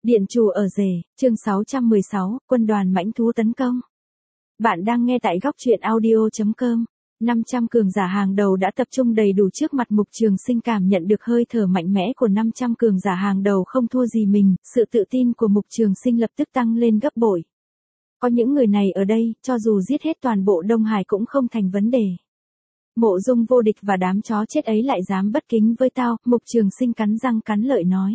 Điện chủ ở rể, chương 616, quân đoàn mãnh thú tấn công. Bạn đang nghe tại góc truyện audio.com. 500 cường giả hàng đầu đã tập trung đầy đủ trước mặt Mục Trường Sinh, cảm nhận được hơi thở mạnh mẽ của 500 cường giả hàng đầu không thua gì mình, sự tự tin của Mục Trường Sinh lập tức tăng lên gấp bội. Có những người này ở đây, cho dù giết hết toàn bộ Đông Hải cũng không thành vấn đề. Mộ Dung Vô Địch và đám chó chết ấy lại dám bất kính với tao, Mục Trường Sinh cắn răng cắn lợi nói.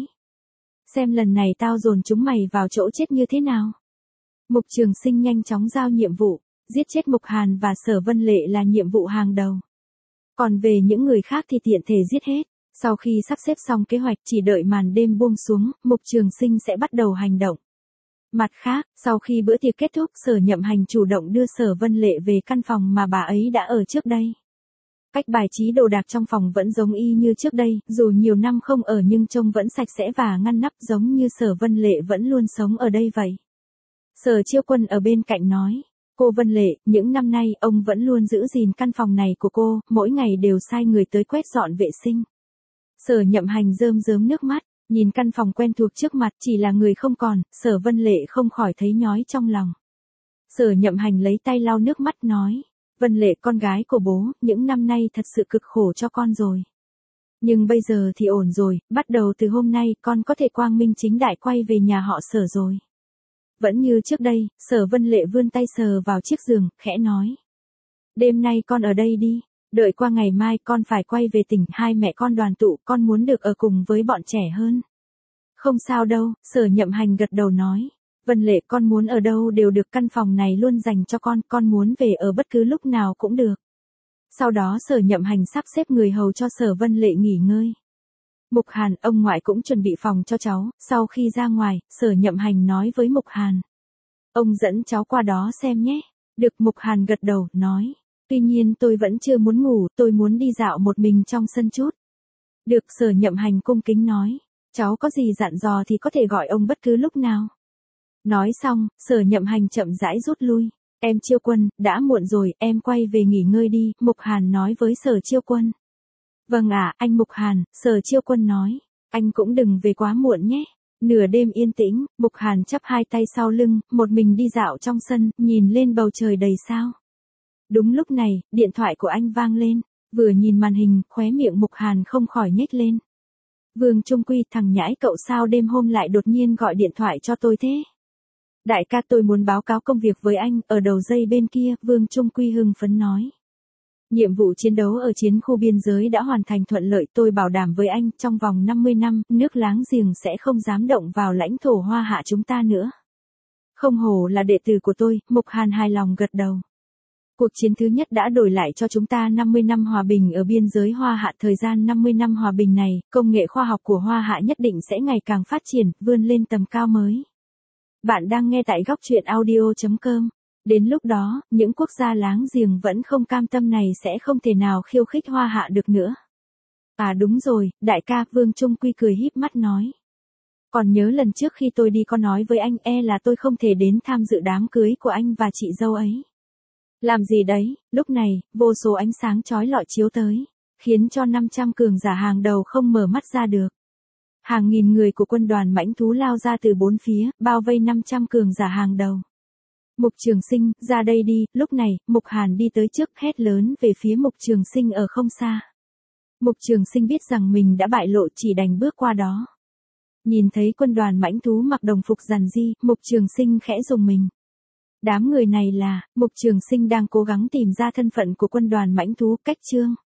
Xem lần này tao dồn chúng mày vào chỗ chết như thế nào. Mục Trường Sinh nhanh chóng giao nhiệm vụ, giết chết Mục Hàn và Sở Vân Lệ là nhiệm vụ hàng đầu. Còn về những người khác thì tiện thể giết hết. Sau khi sắp xếp xong kế hoạch, chỉ đợi màn đêm buông xuống, Mục Trường Sinh sẽ bắt đầu hành động. Mặt khác, sau khi bữa tiệc kết thúc, Sở Nhậm Hành chủ động đưa Sở Vân Lệ về căn phòng mà bà ấy đã ở trước đây. Cách bài trí đồ đạc trong phòng vẫn giống y như trước đây, dù nhiều năm không ở nhưng trông vẫn sạch sẽ và ngăn nắp, giống như Sở Vân Lệ vẫn luôn sống ở đây vậy. Sở Chiêu Quân ở bên cạnh nói, cô Vân Lệ, những năm nay ông vẫn luôn giữ gìn căn phòng này của cô, mỗi ngày đều sai người tới quét dọn vệ sinh. Sở Nhậm Hành rơm rớm nước mắt, nhìn căn phòng quen thuộc trước mặt, chỉ là người không còn, Sở Vân Lệ không khỏi thấy nhói trong lòng. Sở Nhậm Hành lấy tay lau nước mắt nói, Vân Lệ con gái của bố, những năm nay thật sự cực khổ cho con rồi. Nhưng bây giờ thì ổn rồi, bắt đầu từ hôm nay con có thể quang minh chính đại quay về nhà họ Sở rồi. Vẫn như trước đây, Sở Vân Lệ vươn tay sờ vào chiếc giường, khẽ nói. Đêm nay con ở đây đi, đợi qua ngày mai con phải quay về tỉnh, hai mẹ con đoàn tụ, con muốn được ở cùng với bọn trẻ hơn. Không sao đâu, Sở Nhậm Hành gật đầu nói. Vân Lệ con muốn ở đâu đều được, căn phòng này luôn dành cho con muốn về ở bất cứ lúc nào cũng được. Sau đó Sở Nhậm Hành sắp xếp người hầu cho Sở Vân Lệ nghỉ ngơi. Mục Hàn, ông ngoại cũng chuẩn bị phòng cho cháu, sau khi ra ngoài, Sở Nhậm Hành nói với Mục Hàn. Ông dẫn cháu qua đó xem nhé. Được, Mục Hàn gật đầu, nói. Tuy nhiên tôi vẫn chưa muốn ngủ, tôi muốn đi dạo một mình trong sân chút. Được, Sở Nhậm Hành cung kính nói. Cháu có gì dặn dò thì có thể gọi ông bất cứ lúc nào. Nói xong, Sở Nhậm Hành chậm rãi rút lui. Em Chiêu Quân, đã muộn rồi, em quay về nghỉ ngơi đi, Mục Hàn nói với Sở Chiêu Quân. Vâng ạ, anh Mục Hàn, Sở Chiêu Quân nói. Anh cũng đừng về quá muộn nhé. Nửa đêm yên tĩnh, Mục Hàn chắp hai tay sau lưng, một mình đi dạo trong sân, nhìn lên bầu trời đầy sao. Đúng lúc này, điện thoại của anh vang lên. Vừa nhìn màn hình, khóe miệng Mục Hàn không khỏi nhếch lên. Vương Trung Quy, thằng nhãi cậu sao đêm hôm lại đột nhiên gọi điện thoại cho tôi thế? Đại ca, tôi muốn báo cáo công việc với anh, ở đầu dây bên kia, Vương Trung Quy hưng phấn nói. Nhiệm vụ chiến đấu ở chiến khu biên giới đã hoàn thành thuận lợi, tôi bảo đảm với anh, trong vòng 50 năm, nước láng giềng sẽ không dám động vào lãnh thổ Hoa Hạ chúng ta nữa. Không hổ là đệ tử của tôi, Mục Hàn hài lòng gật đầu. Cuộc chiến thứ nhất đã đổi lại cho chúng ta 50 năm hòa bình ở biên giới Hoa Hạ. Thời gian 50 năm hòa bình này, công nghệ khoa học của Hoa Hạ nhất định sẽ ngày càng phát triển, vươn lên tầm cao mới. Bạn đang nghe tại góc truyện audio.com. Đến lúc đó, những quốc gia láng giềng vẫn không cam tâm này sẽ không thể nào khiêu khích Hoa Hạ được nữa. À đúng rồi, đại ca, Vương Trung Quy cười híp mắt nói. Còn nhớ lần trước khi tôi đi có nói với anh là tôi không thể đến tham dự đám cưới của anh và chị dâu ấy. Làm gì đấy, lúc này, vô số ánh sáng chói lọi chiếu tới, khiến cho 500 cường giả hàng đầu không mở mắt ra được. Hàng nghìn người của quân đoàn mãnh thú lao ra từ bốn phía, bao vây 500 cường giả hàng đầu. Mục Trường Sinh, ra đây đi, lúc này, Mục Hàn đi tới trước, hét lớn về phía Mục Trường Sinh ở không xa. Mục Trường Sinh biết rằng mình đã bại lộ, chỉ đành bước qua đó. Nhìn thấy quân đoàn mãnh thú mặc đồng phục rằn ri, Mục Trường Sinh khẽ rùng mình. Đám người này là, Mục Trường Sinh đang cố gắng tìm ra thân phận của quân đoàn mãnh thú, Cách Trương.